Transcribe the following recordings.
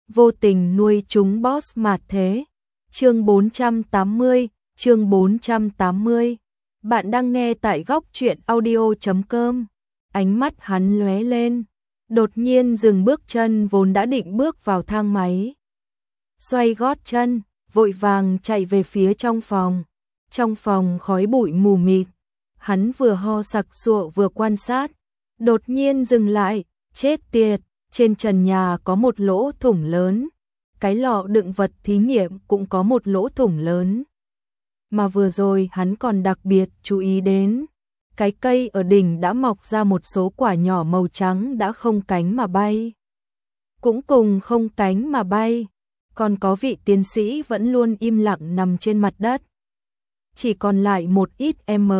vô tình nuôi chúng boss mạt thế. Chương 480, chương 480. Bạn đang nghe tại góc truyện audio.com. Ánh mắt hắn lóe lên, đột nhiên dừng bước chân vốn đã định bước vào thang máy. Xoay gót chân, vội vàng chạy về phía trong phòng. Trong phòng khói bụi mù mịt, hắn vừa ho sặc sụa vừa quan sát, đột nhiên dừng lại, chết tiệt, trên trần nhà có một lỗ thủng lớn. Cái lọ đựng vật thí nghiệm cũng có một lỗ thủng lớn. Mà vừa rồi hắn còn đặc biệt chú ý đến, cái cây ở đỉnh đã mọc ra một số quả nhỏ màu trắng đã không cánh mà bay. Cũng cùng không cánh mà bay, còn có vị tiến sĩ vẫn luôn im lặng nằm trên mặt đất. Chỉ còn lại một ít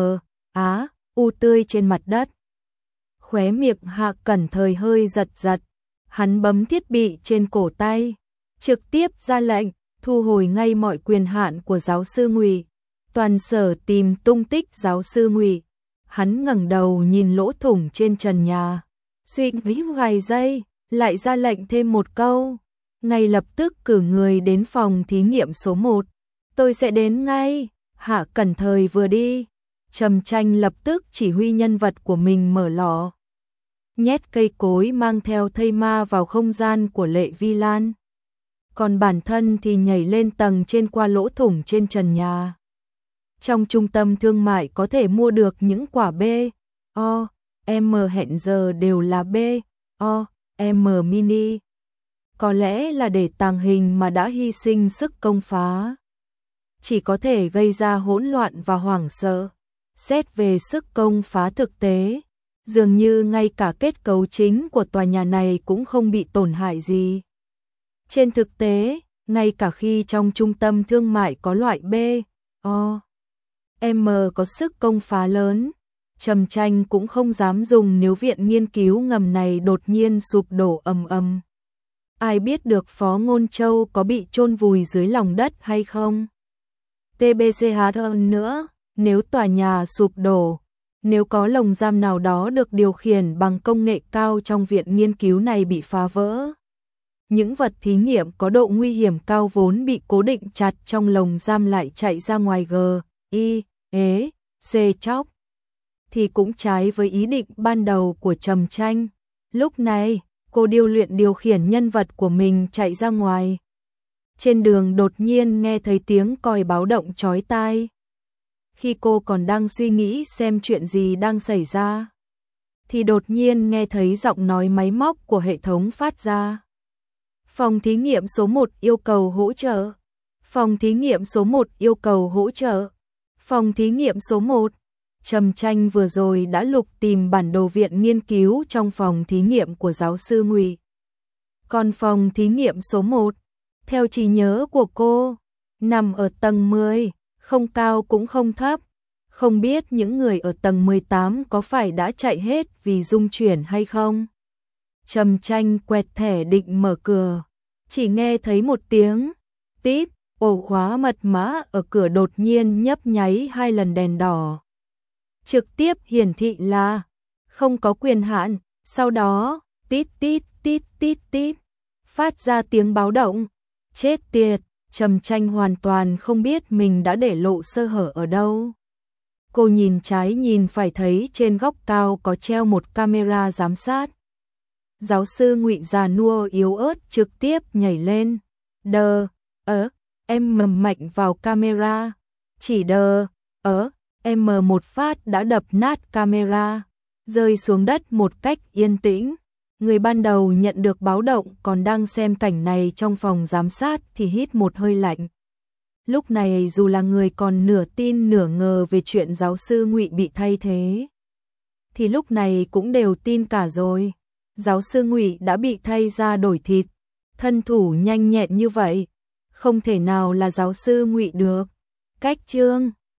u tươi trên mặt đất. Khóe miệng Hạ Cẩn Thời hơi giật giật, hắn bấm thiết bị trên cổ tay, trực tiếp ra lệnh, thu hồi ngay mọi quyền hạn của giáo sư Ngụy. Toàn sở tìm tung tích giáo sư Ngụy. Hắn ngẩng đầu nhìn lỗ thủng trên trần nhà, suy nghĩ vài giây, lại ra lệnh thêm một câu. Ngay lập tức cử người đến phòng thí nghiệm số 1. Tôi sẽ đến ngay. Hạ Cẩn Thời vừa đi, Trầm Tranh lập tức chỉ huy nhân vật của mình mở lọ, nhét cây cối mang theo thây ma vào không gian của Lệ Vi Lan. Còn bản thân thì nhảy lên tầng trên qua lỗ thủng trên trần nhà. Trong trung tâm thương mại có thể mua được những quả B, O, M hẹn giờ đều là B, O, M mini. Có lẽ là để tàng hình mà đã hy sinh sức công phá. Chỉ có thể gây ra hỗn loạn và hoảng sợ. Xét về sức công phá thực tế, dường như ngay cả kết cấu chính của tòa nhà này cũng không bị tổn hại gì. Trên thực tế, ngay cả khi trong trung tâm thương mại có loại B, O, M có sức công phá lớn, Trầm Tranh cũng không dám dùng nếu viện nghiên cứu ngầm này đột nhiên sụp đổ ầm ầm. Ai biết được Phó Ngôn Châu có bị chôn vùi dưới lòng đất hay không? TBCH hơn nữa, nếu tòa nhà sụp đổ, nếu có lồng giam nào đó được điều khiển bằng công nghệ cao trong viện nghiên cứu này bị phá vỡ, những vật thí nghiệm có độ nguy hiểm cao vốn bị cố định chặt trong lồng giam lại chạy ra ngoài C chóc, thì cũng trái với ý định ban đầu của Trầm Tranh. Lúc này, cô điều khiển nhân vật của mình chạy ra ngoài. Trên đường đột nhiên nghe thấy tiếng còi báo động chói tai. Khi cô còn đang suy nghĩ xem chuyện gì đang xảy ra, thì đột nhiên nghe thấy giọng nói máy móc của hệ thống phát ra. Phòng thí nghiệm số 1 yêu cầu hỗ trợ. Phòng thí nghiệm số 1 yêu cầu hỗ trợ. Phòng thí nghiệm số 1. Trầm Tranh vừa rồi đã lục tìm bản đồ viện nghiên cứu trong phòng thí nghiệm của giáo sư Ngụy. Còn phòng thí nghiệm số 1, theo trí nhớ của cô, nằm ở tầng 10, không cao cũng không thấp. Không biết những người ở tầng 18 có phải đã chạy hết vì rung chuyển hay không? Trầm Tranh quẹt thẻ định mở cửa, chỉ nghe thấy một tiếng tít, ổ khóa mật mã ở cửa đột nhiên nhấp nháy 2 lần đèn đỏ. Trực tiếp hiển thị là không có quyền hạn, sau đó tít tít tít tít tít, phát ra tiếng báo động. Chết tiệt, Trầm Tranh hoàn toàn không biết mình đã để lộ sơ hở ở đâu. Cô nhìn trái nhìn phải thấy trên góc cao có treo một camera giám sát. Giáo sư Ngụy già nua yếu ớt trực tiếp nhảy lên. Em mầm mạnh vào camera. Chỉ em một phát đã đập nát camera, rơi xuống đất một cách yên tĩnh. Người ban đầu nhận được báo động còn đang xem cảnh này trong phòng giám sát thì hít một hơi lạnh. Lúc này dù là người còn nửa tin nửa ngờ về chuyện giáo sư Ngụy bị thay thế, thì lúc này cũng đều tin cả rồi. Giáo sư Ngụy đã bị thay ra đổi thịt, thân thủ nhanh nhẹn như vậy, không thể nào là giáo sư Ngụy được. Cách chương